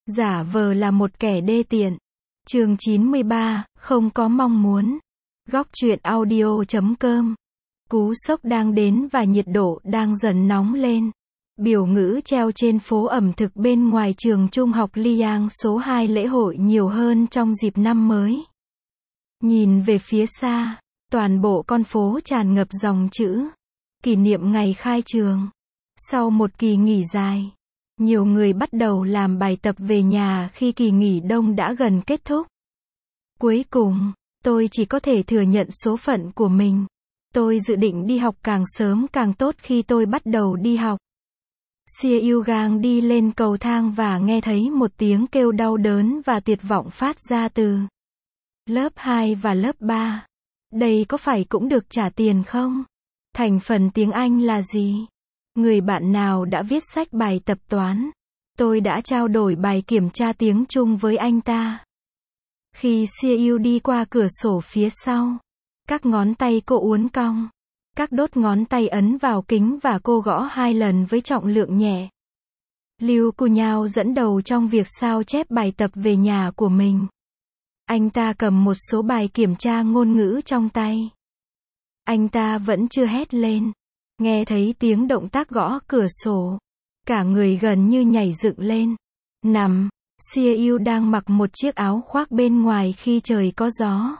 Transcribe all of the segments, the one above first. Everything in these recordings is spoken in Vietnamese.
Giả vờ là một kẻ đê tiện. Chương 93, không có mong muốn. Góc truyện audio.com. Cú sốc đang đến và nhiệt độ đang dần nóng lên. Biểu ngữ treo trên phố ẩm thực bên ngoài trường trung học Liang số 2 lễ hội nhiều hơn trong dịp năm mới. Nhìn về phía xa, toàn bộ con phố tràn ngập dòng chữ kỷ niệm ngày khai trường. Sau một kỳ nghỉ dài, nhiều người bắt đầu làm bài tập về nhà khi kỳ nghỉ đông đã gần kết thúc. Cuối cùng, tôi chỉ có thể thừa nhận số phận của mình. Tôi dự định đi học càng sớm càng tốt khi tôi bắt đầu đi học. Xie Yêu Gang đi lên cầu thang và nghe thấy một tiếng kêu đau đớn và tuyệt vọng phát ra từ lớp 2 và lớp 3. Đây có phải cũng được trả tiền không? Thành phần tiếng Anh là gì? Người bạn nào đã viết sách bài tập toán? Tôi đã trao đổi bài kiểm tra tiếng Trung với anh ta. Khi Xie Yêu đi qua cửa sổ phía sau, các ngón tay cô uốn cong. Các đốt ngón tay ấn vào kính và cô gõ 2 lần với trọng lượng nhẹ. Liu Kunyao dẫn đầu trong việc sao chép bài tập về nhà của mình. Anh ta cầm một số bài kiểm tra ngôn ngữ trong tay. Anh ta vẫn chưa hét lên. Nghe thấy tiếng động tác gõ cửa sổ. Cả người gần như nhảy dựng lên. Nằm, Xie Yêu đang mặc một chiếc áo khoác bên ngoài khi trời có gió.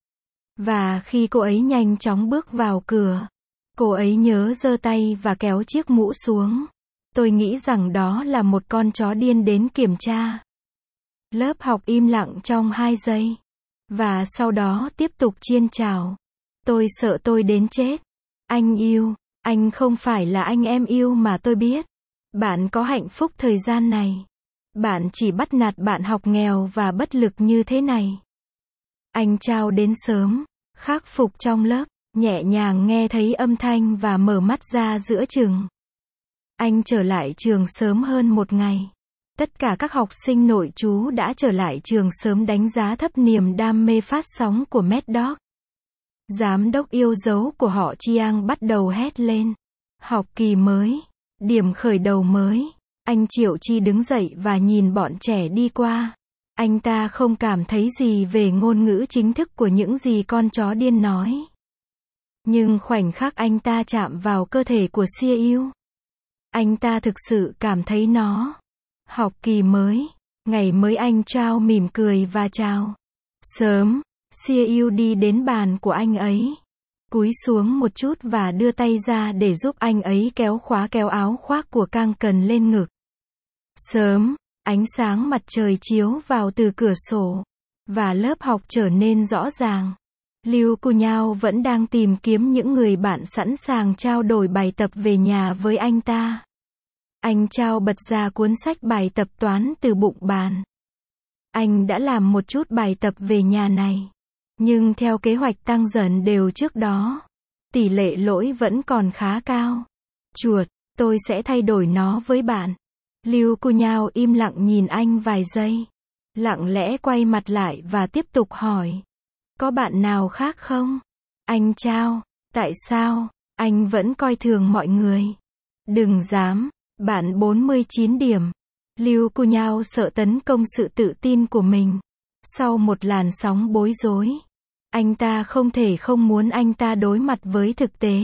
Và khi cô ấy nhanh chóng bước vào cửa, cô ấy nhớ giơ tay và kéo chiếc mũ xuống. Tôi nghĩ rằng đó là một con chó điên đến kiểm tra. Lớp học im lặng trong 2 giây. Và sau đó tiếp tục chiên chào. Tôi sợ tôi đến chết. Anh yêu, anh không phải là anh em yêu mà tôi biết. Bạn có hạnh phúc thời gian này. Bạn chỉ bắt nạt bạn học nghèo và bất lực như thế này. Anh Chao đến sớm, khắc phục trong lớp, nhẹ nhàng nghe thấy âm thanh và mở mắt ra giữa chừng. Anh trở lại trường sớm hơn một ngày. Tất cả các học sinh nội trú đã trở lại trường sớm đánh giá thấp niềm đam mê phát sóng của Mad Dog. Giám đốc yêu dấu của họ Chiang bắt đầu hét lên. Học kỳ mới, điểm khởi đầu mới. Anh Triệu Chi đứng dậy và nhìn bọn trẻ đi qua. Anh ta không cảm thấy gì về ngôn ngữ chính thức của những gì con chó điên nói. Nhưng khoảnh khắc anh ta chạm vào cơ thể của Xie Yêu, anh ta thực sự cảm thấy nó. Học kỳ mới, ngày mới, anh Chao mỉm cười và chào. Sớm, Xie Yêu đi đến bàn của anh ấy, cúi xuống một chút và đưa tay ra để giúp anh ấy kéo áo khoác của Cang Cần lên ngực. Sớm, ánh sáng mặt trời chiếu vào từ cửa sổ, và lớp học trở nên rõ ràng. Liu Kunyao vẫn đang tìm kiếm những người bạn sẵn sàng trao đổi bài tập về nhà với anh ta. Anh Chao bật ra cuốn sách bài tập toán từ bụng bàn. Anh đã làm một chút bài tập về nhà này. Nhưng theo kế hoạch tăng dần đều trước đó, tỷ lệ lỗi vẫn còn khá cao. Chuột, tôi sẽ thay đổi nó với bạn. Liu Kunyao im lặng nhìn anh vài giây. Lặng lẽ quay mặt lại và tiếp tục hỏi. Có bạn nào khác không? Anh Chao, tại sao? Anh vẫn coi thường mọi người. Đừng dám. Bạn 49 điểm. Liu Kunyao sợ tấn công sự tự tin của mình. Sau một làn sóng bối rối, anh ta không thể không muốn anh ta đối mặt với thực tế.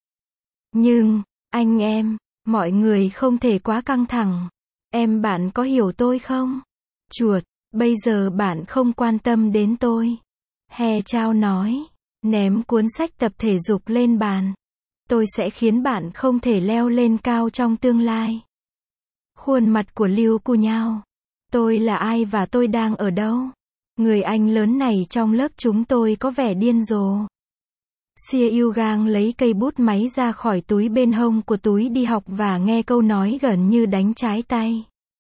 Nhưng, anh em, mọi người không thể quá căng thẳng. Bạn có hiểu tôi không? Chuột, bây giờ bạn không quan tâm đến tôi. He Chao nói, ném cuốn sách tập thể dục lên bàn. Tôi sẽ khiến bạn không thể leo lên cao trong tương lai. Khuôn mặt của Liu Kunyao. Tôi là ai và tôi đang ở đâu? Người anh lớn này trong lớp chúng tôi có vẻ điên rồ. Xie Yêu Gang lấy cây bút máy ra khỏi túi bên hông của túi đi học và nghe câu nói gần như đánh trái tay.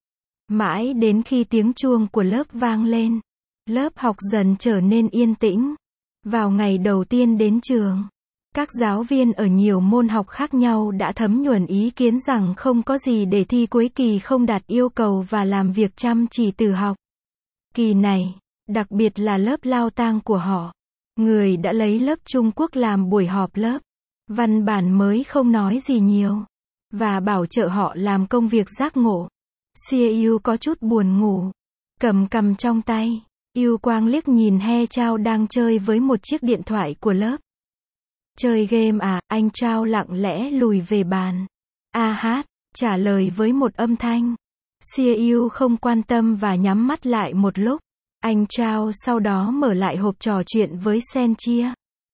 Mãi đến khi tiếng chuông của lớp vang lên, lớp học dần trở nên yên tĩnh. Vào ngày đầu tiên đến trường, các giáo viên ở nhiều môn học khác nhau đã thấm nhuần ý kiến rằng không có gì để thi cuối kỳ không đạt yêu cầu và làm việc chăm chỉ từ học. Kỳ này, đặc biệt là lớp Lao Tang của họ, người đã lấy lớp Trung Quốc làm buổi họp lớp. Văn bản mới không nói gì nhiều, và bảo trợ họ làm công việc giác ngộ. Siêu có chút buồn ngủ. Cầm cằm trong tay, Yêu Quang liếc nhìn He Chao đang chơi với một chiếc điện thoại của lớp. Chơi game à, anh Chao lặng lẽ lùi về bàn. A hát, trả lời với một âm thanh. Siêu không quan tâm và nhắm mắt lại một lúc. Anh Chao sau đó mở lại hộp trò chuyện với Sen Chia.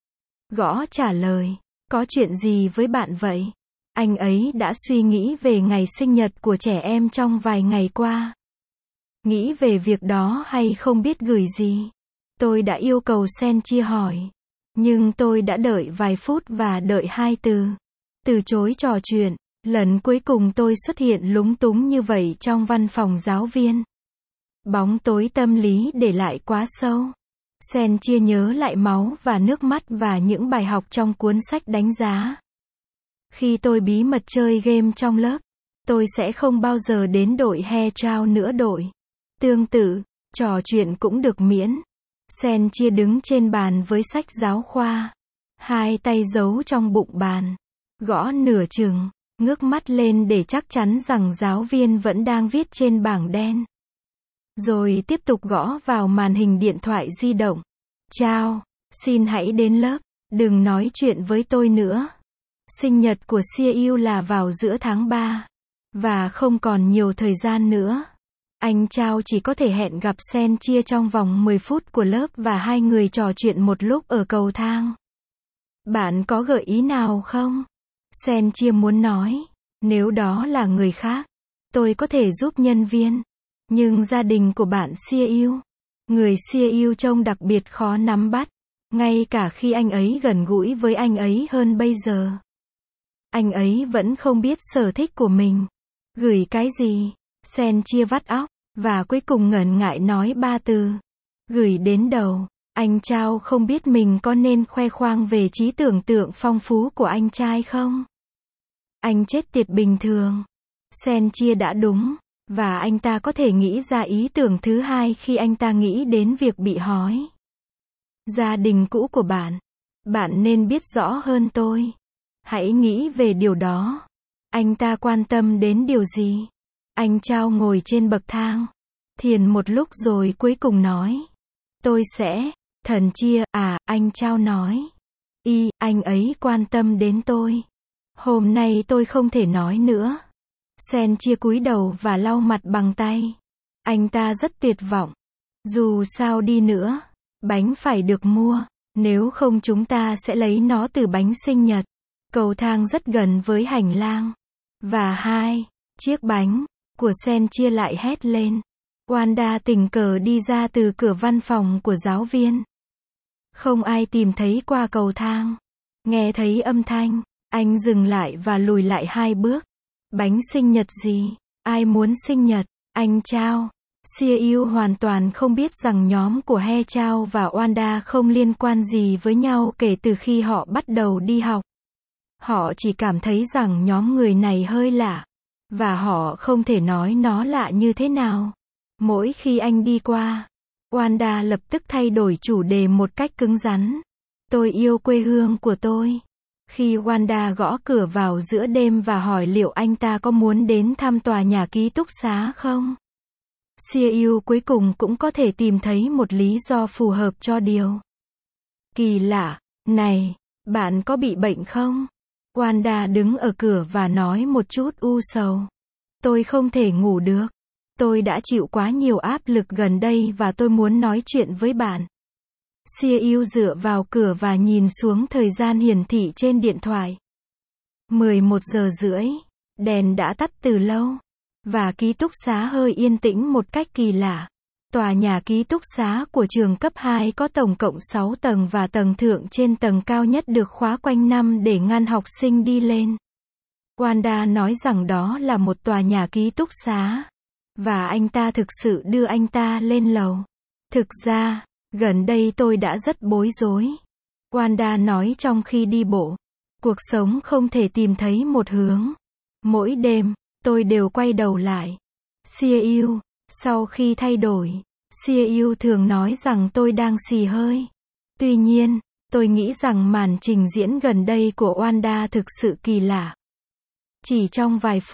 Gõ trả lời, có chuyện gì với bạn vậy? Anh ấy đã suy nghĩ về ngày sinh nhật của trẻ em trong vài ngày qua. Nghĩ về việc đó hay không biết gửi gì? Tôi đã yêu cầu Sen Chia hỏi. Nhưng tôi đã đợi vài phút và đợi 2 từ. Từ chối trò chuyện. Lần cuối cùng tôi xuất hiện lúng túng như vậy trong văn phòng giáo viên. Bóng tối tâm lý để lại quá sâu. Sen Chia nhớ lại máu và nước mắt và những bài học trong cuốn sách đánh giá. Khi tôi bí mật chơi game trong lớp, tôi sẽ không bao giờ đến đội He Chao nữa đội. Tương tự, trò chuyện cũng được miễn. Sen Chia đứng trên bàn với sách giáo khoa. Hai tay giấu trong bụng bàn. Gõ nửa chừng, ngước mắt lên để chắc chắn rằng giáo viên vẫn đang viết trên bảng đen. Rồi tiếp tục gõ vào màn hình điện thoại di động. Chao, xin hãy đến lớp, đừng nói chuyện với tôi nữa. Sinh nhật của Siêu là vào giữa tháng 3. Và không còn nhiều thời gian nữa. Anh Chao chỉ có thể hẹn gặp Sen Chia trong vòng 10 phút của lớp và hai người trò chuyện một lúc ở cầu thang. Bạn có gợi ý nào không? Sen Chia muốn nói, nếu đó là người khác, tôi có thể giúp nhân viên. Nhưng gia đình của bạn Siêu, người Siêu trông đặc biệt khó nắm bắt, ngay cả khi anh ấy gần gũi với anh ấy hơn bây giờ. Anh ấy vẫn không biết sở thích của mình. Gửi cái gì? Sen Chia vắt óc, và cuối cùng ngần ngại nói 3 từ. Gửi đến đầu. Anh Chao không biết mình có nên khoe khoang về trí tưởng tượng phong phú của anh trai không? Anh chết tiệt bình thường. Sen Chia đã đúng, và anh ta có thể nghĩ ra ý tưởng thứ hai khi anh ta nghĩ đến việc bị hói. Gia đình cũ của bạn. Bạn nên biết rõ hơn tôi. Hãy nghĩ về điều đó. Anh ta quan tâm đến điều gì? Anh Chao ngồi trên bậc thang. Thiền một lúc rồi cuối cùng nói. Tôi sẽ, thần Chia, anh Chao nói. Anh ấy quan tâm đến tôi. Hôm nay tôi không thể nói nữa. Sen Chia cúi đầu và lau mặt bằng tay. Anh ta rất tuyệt vọng. Dù sao đi nữa, bánh phải được mua. Nếu không chúng ta sẽ lấy nó từ bánh sinh nhật. Cầu thang rất gần với hành lang. Và chiếc bánh của Sen Chia lại hét lên. Wanda tình cờ đi ra từ cửa văn phòng của giáo viên. Không ai tìm thấy qua cầu thang. Nghe thấy âm thanh, anh dừng lại và lùi lại 2 bước. Bánh sinh nhật gì? Ai muốn sinh nhật? Anh Chao. Siêu hoàn toàn không biết rằng nhóm của He Chao và Wanda không liên quan gì với nhau kể từ khi họ bắt đầu đi học. Họ chỉ cảm thấy rằng nhóm người này hơi lạ. Và họ không thể nói nó lạ như thế nào. Mỗi khi anh đi qua, Wanda lập tức thay đổi chủ đề một cách cứng rắn. Tôi yêu quê hương của tôi. Khi Wanda gõ cửa vào giữa đêm và hỏi liệu anh ta có muốn đến thăm tòa nhà ký túc xá không? Siêu cuối cùng cũng có thể tìm thấy một lý do phù hợp cho điều kỳ lạ này. Bạn có bị bệnh không? Wanda đứng ở cửa và nói một chút u sầu. Tôi không thể ngủ được. Tôi đã chịu quá nhiều áp lực gần đây và tôi muốn nói chuyện với bạn. Siêu dựa vào cửa và nhìn xuống thời gian hiển thị trên điện thoại. 11 giờ rưỡi. Đèn đã tắt từ lâu. Và ký túc xá hơi yên tĩnh một cách kỳ lạ. Tòa nhà ký túc xá của trường cấp 2 có tổng cộng 6 tầng và tầng thượng trên tầng cao nhất được khóa quanh năm để ngăn học sinh đi lên. Wanda nói rằng đó là một tòa nhà ký túc xá. Và anh ta thực sự đưa anh ta lên lầu. Thực ra, gần đây tôi đã rất bối rối. Wanda nói trong khi đi bộ. Cuộc sống không thể tìm thấy một hướng. Mỗi đêm, tôi đều quay đầu lại. Siêu, sau khi thay đổi, Siêu thường nói rằng tôi đang xì hơi. Tuy nhiên, tôi nghĩ rằng màn trình diễn gần đây của Wanda thực sự kỳ lạ. Chỉ trong vài phút,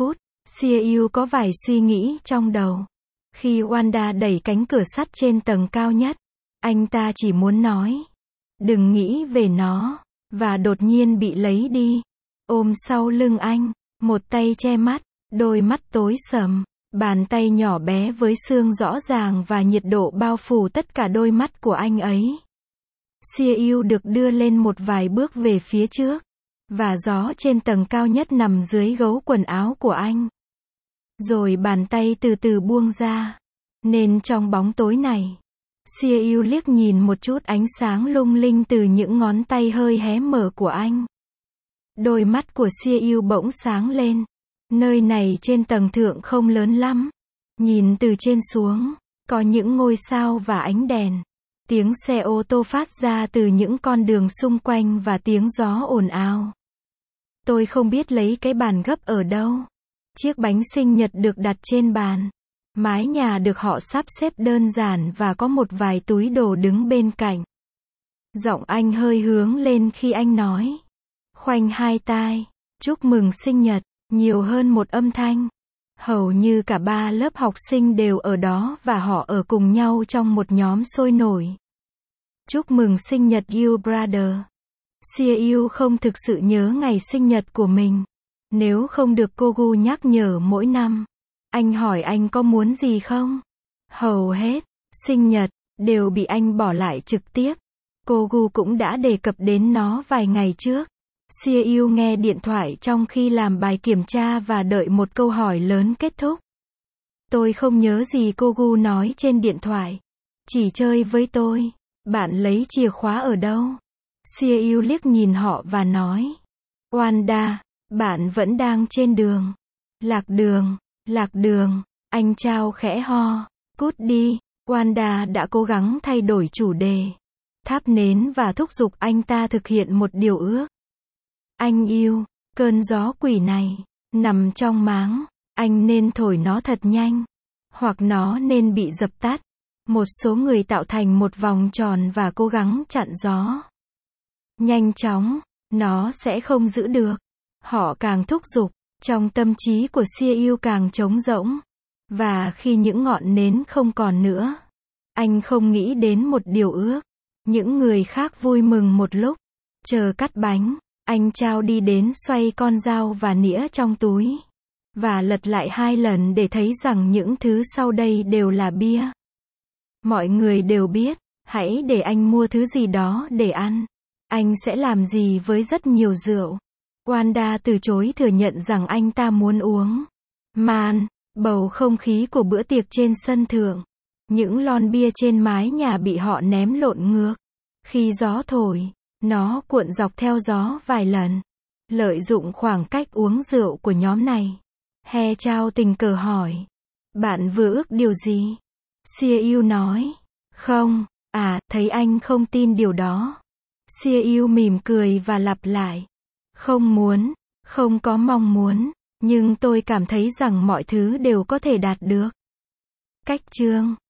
Siêu có vài suy nghĩ trong đầu. Khi Wanda đẩy cánh cửa sắt trên tầng cao nhất, anh ta chỉ muốn nói, đừng nghĩ về nó, và đột nhiên bị lấy đi. Ôm sau lưng anh, một tay che mắt, đôi mắt tối sầm, bàn tay nhỏ bé với xương rõ ràng và nhiệt độ bao phủ tất cả đôi mắt của anh ấy. Siêu được đưa lên một vài bước về phía trước, và gió trên tầng cao nhất nằm dưới gấu quần áo của anh. Rồi bàn tay từ từ buông ra. Nên trong bóng tối này, Siêu liếc nhìn một chút ánh sáng lung linh từ những ngón tay hơi hé mở của anh. Đôi mắt của Siêu bỗng sáng lên. Nơi này trên tầng thượng không lớn lắm. Nhìn từ trên xuống, có những ngôi sao và ánh đèn. Tiếng xe ô tô phát ra từ những con đường xung quanh và tiếng gió ồn ào. Tôi không biết lấy cái bàn gấp ở đâu. Chiếc bánh sinh nhật được đặt trên bàn. Mái nhà được họ sắp xếp đơn giản và có một vài túi đồ đứng bên cạnh. Giọng anh hơi hướng lên khi anh nói. Khoanh hai tai, chúc mừng sinh nhật, nhiều hơn một âm thanh. Hầu như cả 3 lớp học sinh đều ở đó và họ ở cùng nhau trong một nhóm sôi nổi. Chúc mừng sinh nhật you brother. Siêu không thực sự nhớ ngày sinh nhật của mình. Nếu không được cô Gu nhắc nhở mỗi năm. Anh hỏi anh có muốn gì không? Hầu hết, sinh nhật, đều bị anh bỏ lại trực tiếp. Cô Gu cũng đã đề cập đến nó vài ngày trước. Siêu nghe điện thoại trong khi làm bài kiểm tra và đợi một câu hỏi lớn kết thúc. Tôi không nhớ gì cô Gu nói trên điện thoại. Chỉ chơi với tôi. Bạn lấy chìa khóa ở đâu? Siêu liếc nhìn họ và nói. Wanda, bạn vẫn đang trên đường. Lạc đường, anh Chao khẽ ho. Cút đi. Wanda đã cố gắng thay đổi chủ đề. Thắp nến và thúc giục anh ta thực hiện một điều ước. Anh yêu, cơn gió quỷ này, nằm trong máng, anh nên thổi nó thật nhanh. Hoặc nó nên bị dập tắt. Một số người tạo thành một vòng tròn và cố gắng chặn gió. Nhanh chóng, nó sẽ không giữ được. Họ càng thúc giục, trong tâm trí của Siêu càng trống rỗng. Và khi những ngọn nến không còn nữa, anh không nghĩ đến một điều ước. Những người khác vui mừng một lúc, chờ cắt bánh, anh Chao đi đến xoay con dao và nĩa trong túi. Và lật lại 2 lần để thấy rằng những thứ sau đây đều là bia. Mọi người đều biết, hãy để anh mua thứ gì đó để ăn. Anh sẽ làm gì với rất nhiều rượu. Wanda từ chối thừa nhận rằng anh ta muốn uống. Bầu không khí của bữa tiệc trên sân thượng. Những lon bia trên mái nhà bị họ ném lộn ngược. Khi gió thổi, nó cuộn dọc theo gió vài lần. Lợi dụng khoảng cách uống rượu của nhóm này. He Chao tình cờ hỏi. Bạn vừa ước điều gì? Siêu nói. Không, thấy anh không tin điều đó. Siêu mỉm cười và lặp lại. Không muốn, không có mong muốn, nhưng tôi cảm thấy rằng mọi thứ đều có thể đạt được. Cách chương